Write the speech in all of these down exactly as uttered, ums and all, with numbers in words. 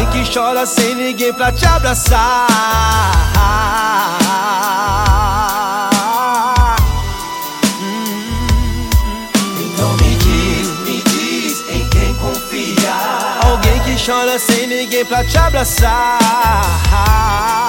que chora sem ninguém pra te abraçar. Então me diz, me diz em quem confiar. Alguém que chora sem ninguém pra te abraçar.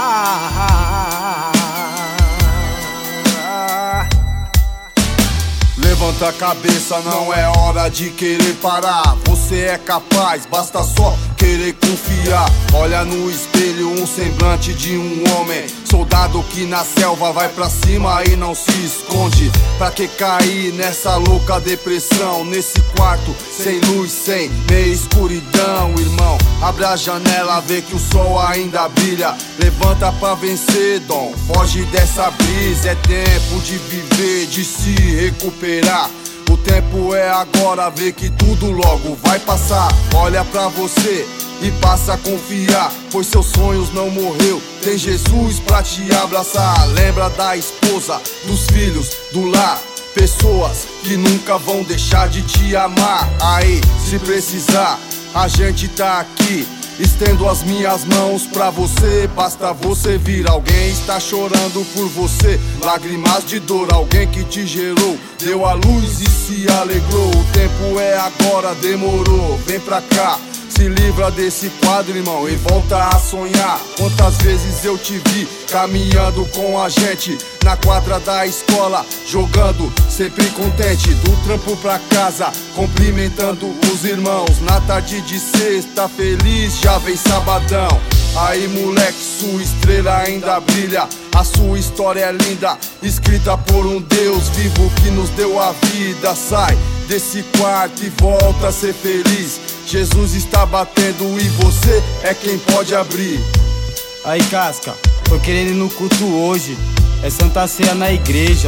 Levanta a cabeça, não é hora de querer parar. Você é capaz, basta só querer confiar. Olha no espelho um semblante de um homem, soldado que na selva vai pra cima e não se esconde. Pra que cair nessa louca depressão, nesse quarto sem luz, sem meia escuridão, irmão? Abre a janela, vê que o sol ainda brilha. Levanta pra vencer, Dom, foge dessa brisa. É tempo de viver, de se recuperar. O tempo é agora, vê que tudo logo vai passar. Olha pra você e passa a confiar, pois seus sonhos não morreu, tem Jesus pra te abraçar. Lembra da esposa, dos filhos, do lar, pessoas que nunca vão deixar de te amar. Aí, se precisar, a gente tá aqui. Estendo as minhas mãos pra você, basta você vir. Alguém está chorando por você, lágrimas de dor. Alguém que te gerou, deu a luz e se alegrou. O tempo é agora, demorou, vem pra cá. Se livra desse quadro, irmão, e volta a sonhar. Quantas vezes eu te vi caminhando com a gente na quadra da escola, jogando, sempre contente. Do trampo pra casa, cumprimentando os irmãos. Na tarde de sexta, feliz, já vem sabadão. Aí, moleque, sua estrela ainda brilha. A sua história é linda, escrita por um Deus vivo que nos deu a vida. Sai desse quarto e volta a ser feliz. Jesus está batendo e você é quem pode abrir. Aí, Casca, tô querendo ir no culto hoje. É Santa Ceia na igreja.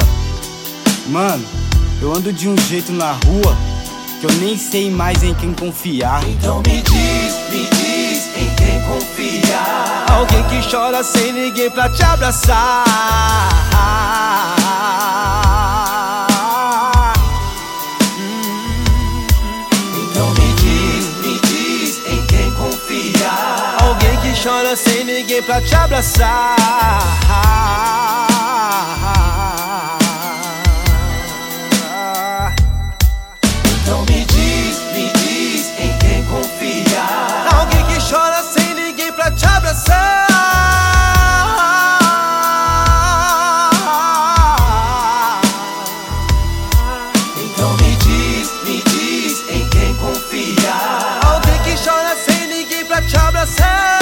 Mano, eu ando de um jeito na rua que eu nem sei mais em quem confiar. Então me diz, me diz em quem confiar. Alguém que chora sem ninguém pra te abraçar. Então me diz, me diz em quem confiar. Alguém que chora sem ninguém pra te abraçar. Então me diz, me diz em quem confiar. Alguém que chora sem ninguém pra te abraçar. Então me diz, me diz em quem confiar. Alguém que chora sem ninguém pra te abraçar.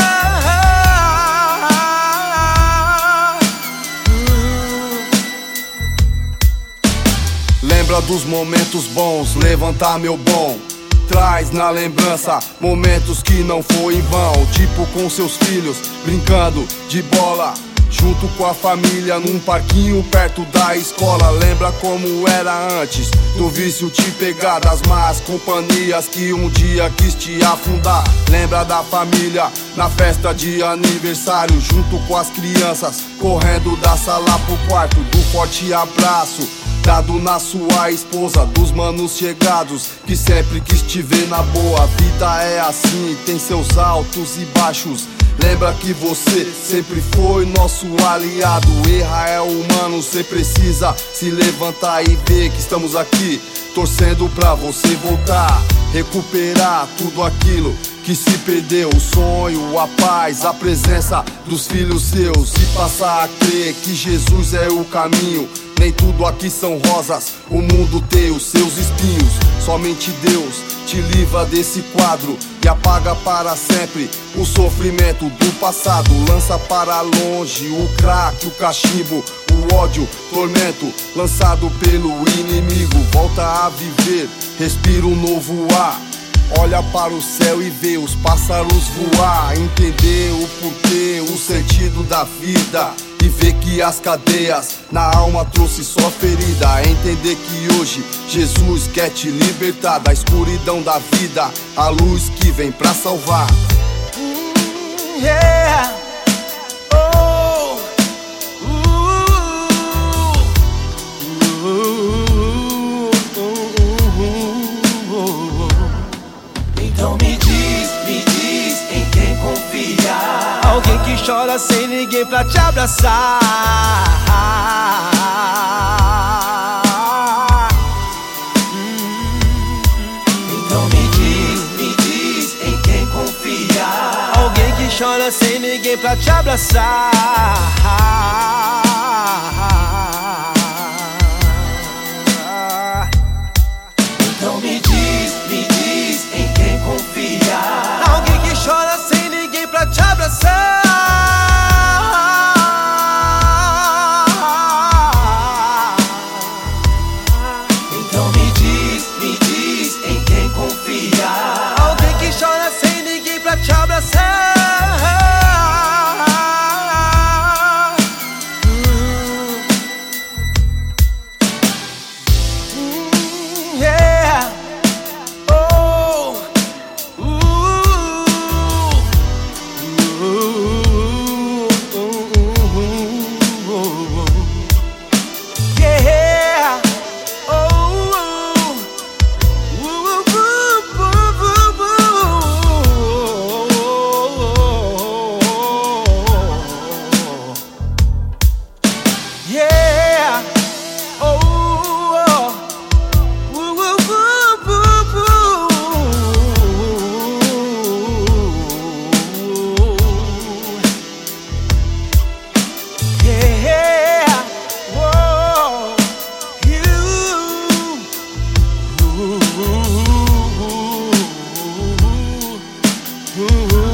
Lembra dos momentos bons, levanta meu bom. Traz na lembrança momentos que não foi em vão. Tipo com seus filhos, brincando de bola, junto com a família num parquinho perto da escola. Lembra como era antes do vício te pegar, das más companhias que um dia quis te afundar. Lembra da família na festa de aniversário, junto com as crianças, correndo da sala pro quarto, do forte abraço dado na sua esposa, dos manos chegados que sempre quis te ver na boa. A vida é assim, tem seus altos e baixos. Lembra que você sempre foi nosso aliado. Errar é humano, cê precisa se levantar e ver que estamos aqui, torcendo pra você voltar, recuperar tudo aquilo que se perdeu. O sonho, a paz, a presença dos filhos seus, e passar a crer que Jesus é o caminho. Nem tudo aqui são rosas, o mundo tem os seus espinhos. Somente Deus te livra desse quadro e apaga para sempre o sofrimento do passado. Lança para longe o crack, o cachimbo, o ódio, tormento lançado pelo inimigo. Volta a viver, respira um novo ar. Olha para o céu e vê os pássaros voar. Entender o porquê, o sentido da vida, e ver que as cadeias na alma trouxe só ferida. Entender que hoje Jesus quer te libertar da escuridão da vida, a luz que vem pra salvar. Mm, yeah. Oh. Uh. Uh. Então me diz, me diz em quem Alguém que chora sem ninguém pra te abraçar. Então me diz, me diz em quem confiar. Alguém que chora sem ninguém pra te abraçar. Então me diz, me diz em quem confiar. Alguém que chora sem ninguém pra te abraçar. Então me diz, me diz em quem confiar. Alguém que chora sem ninguém pra te abraçar. Ooh.